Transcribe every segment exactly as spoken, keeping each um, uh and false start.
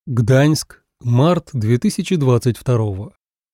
Гданьск, март две тысячи двадцать второго.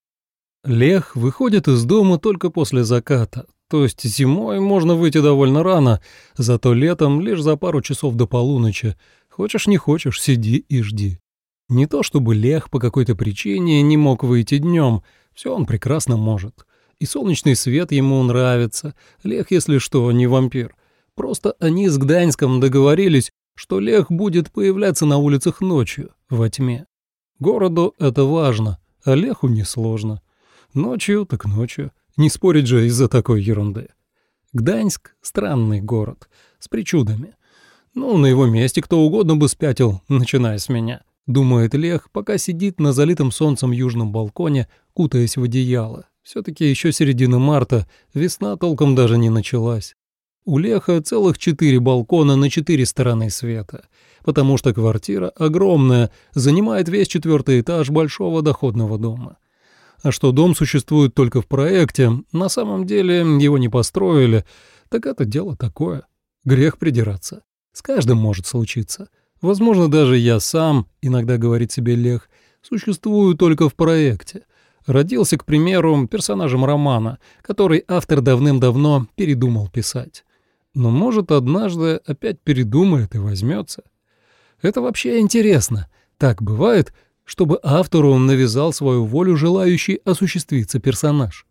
Лех выходит из дома только после заката, то есть зимой можно выйти довольно рано, зато летом лишь за пару часов до полуночи. Хочешь не хочешь, сиди и жди. Не то чтобы Лех по какой-то причине не мог выйти днем, все он прекрасно может. И солнечный свет ему нравится, Лех, если что, не вампир. Просто они с Гданьском договорились, что Лех будет появляться на улицах ночью, во тьме. Городу это важно, а Леху несложно. Ночью так ночью, не спорить же из-за такой ерунды. Гданьск — странный город, с причудами. Ну, на его месте кто угодно бы спятил, начиная с меня, думает Лех, пока сидит на залитом солнцем южном балконе, кутаясь в одеяло. Все-таки еще середина марта, весна толком даже не началась. У Леха целых четыре балкона на четыре стороны света, потому что квартира огромная, занимает весь четвертый этаж большого доходного дома. А что дом существует только в проекте, на самом деле его не построили, так это дело такое. Грех придираться. С каждым может случиться. Возможно, даже я сам, иногда говорит себе Лех, существую только в проекте. Родился, к примеру, персонажем романа, который автор давным-давно передумал писать. Но, может, однажды опять передумает и возьмется. Это вообще интересно. Так бывает, чтобы автору навязал свою волю желающий осуществиться персонаж.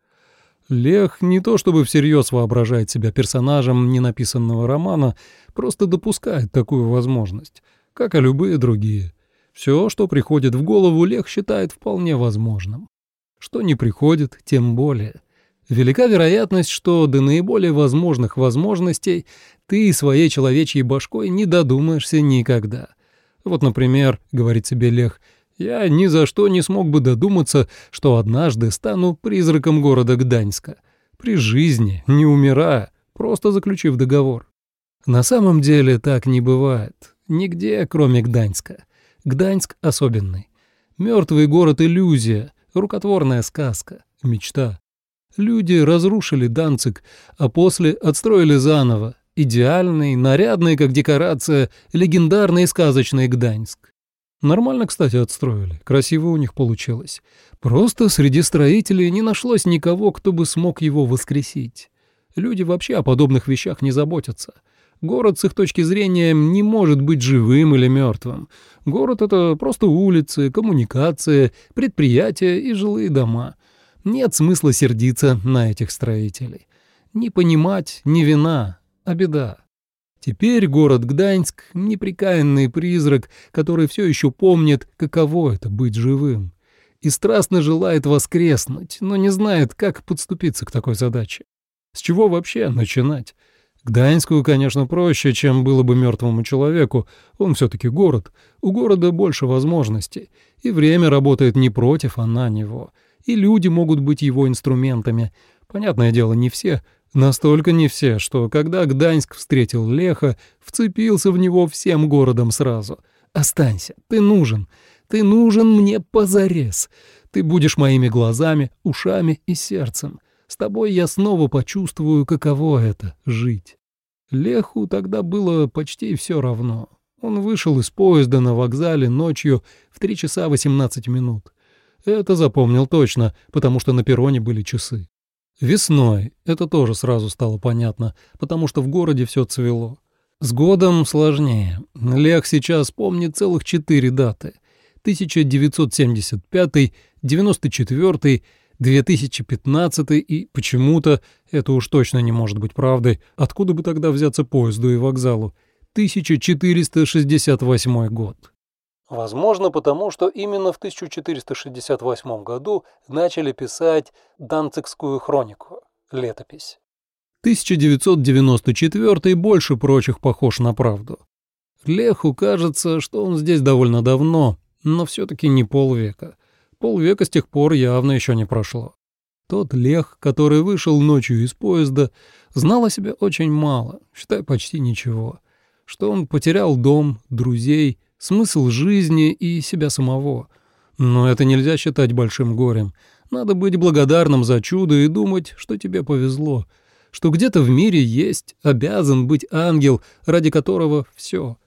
Лех не то чтобы всерьез воображает себя персонажем ненаписанного романа, просто допускает такую возможность, как и любые другие. Все, что приходит в голову, Лех считает вполне возможным. Что не приходит, тем более. Велика вероятность, что до наиболее возможных возможностей ты своей человечьей башкой не додумаешься никогда. Вот, например, говорит себе Лех, я ни за что не смог бы додуматься, что однажды стану призраком города Гданьска. При жизни, не умирая, просто заключив договор. На самом деле так не бывает. Нигде, кроме Гданьска. Гданьск особенный. Мертвый город — иллюзия, рукотворная сказка, мечта. Люди разрушили Данциг, а после отстроили заново. Идеальный, нарядный, как декорация, легендарный и сказочный Гданьск. Нормально, кстати, отстроили, красиво у них получилось. Просто среди строителей не нашлось никого, кто бы смог его воскресить. Люди вообще о подобных вещах не заботятся. Город, с их точки зрения, не может быть живым или мертвым. Город — это просто улицы, коммуникации, предприятия и жилые дома. Нет смысла сердиться на этих строителей. Не понимать — не вина, а беда. Теперь город Гданьск — непрекаянный призрак, который все еще помнит, каково это — быть живым. И страстно желает воскреснуть, но не знает, как подступиться к такой задаче. С чего вообще начинать? Гданьску, конечно, проще, чем было бы мертвому человеку. Он все-таки город. У города больше возможностей. И время работает не против, а на него. И люди могут быть его инструментами. Понятное дело, не все. Настолько не все, что когда Гданьск встретил Леха, вцепился в него всем городом сразу. «Останься, ты нужен. Ты нужен мне позарез. Ты будешь моими глазами, ушами и сердцем. С тобой я снова почувствую, каково это — жить». Леху тогда было почти все равно. Он вышел из поезда на вокзале ночью в три часа восемнадцать минут. Это запомнил точно, потому что на перроне были часы. Весной, это тоже сразу стало понятно, потому что в городе все цвело. С годом сложнее. Лех сейчас помнит целых четыре даты. тысяча девятьсот семьдесят пятый, девяносто четвёртый, две тысячи пятнадцатый и почему-то, это уж точно не может быть правдой, откуда бы тогда взяться поезду и вокзалу, тысяча четыреста шестьдесят восьмой год. Возможно, потому что именно в тысяча четыреста шестьдесят восьмом году начали писать Данцигскую хронику, летопись. тысяча девятьсот девяносто четвёртый больше прочих похож на правду. Леху кажется, что он здесь довольно давно, но все-таки не полвека. Полвека с тех пор явно еще не прошло. Тот Лех, который вышел ночью из поезда, знал о себе очень мало, считай, почти ничего. Что он потерял дом, друзей, смысл жизни и себя самого. Но это нельзя считать большим горем. Надо быть благодарным за чудо и думать, что тебе повезло, что где-то в мире есть, обязан быть ангел, ради которого все.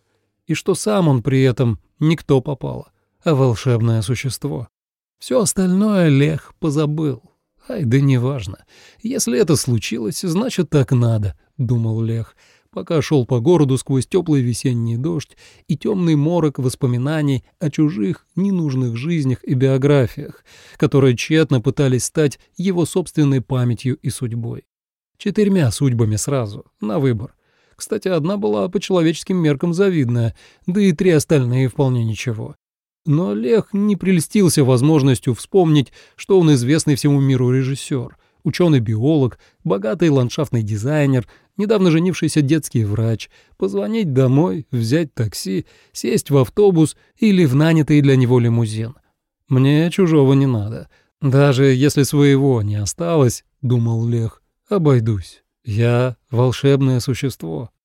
и что сам он при этом никто попало, а волшебное существо. Все остальное Лех позабыл. Ай, да неважно. Если это случилось, значит, так надо, — думал Лех, пока шел по городу сквозь теплый весенний дождь и темный морок воспоминаний о чужих ненужных жизнях и биографиях, которые тщетно пытались стать его собственной памятью и судьбой. Четырьмя судьбами сразу, на выбор. Кстати, одна была по человеческим меркам завидная, да и три остальные вполне ничего. Но Лех не прельстился возможностью вспомнить, что он известный всему миру режиссер, ученый-биолог, богатый ландшафтный дизайнер, недавно женившийся детский врач, позвонить домой, взять такси, сесть в автобус или в нанятый для него лимузин. «Мне чужого не надо. Даже если своего не осталось, — думал Лех, — обойдусь. Я волшебное существо».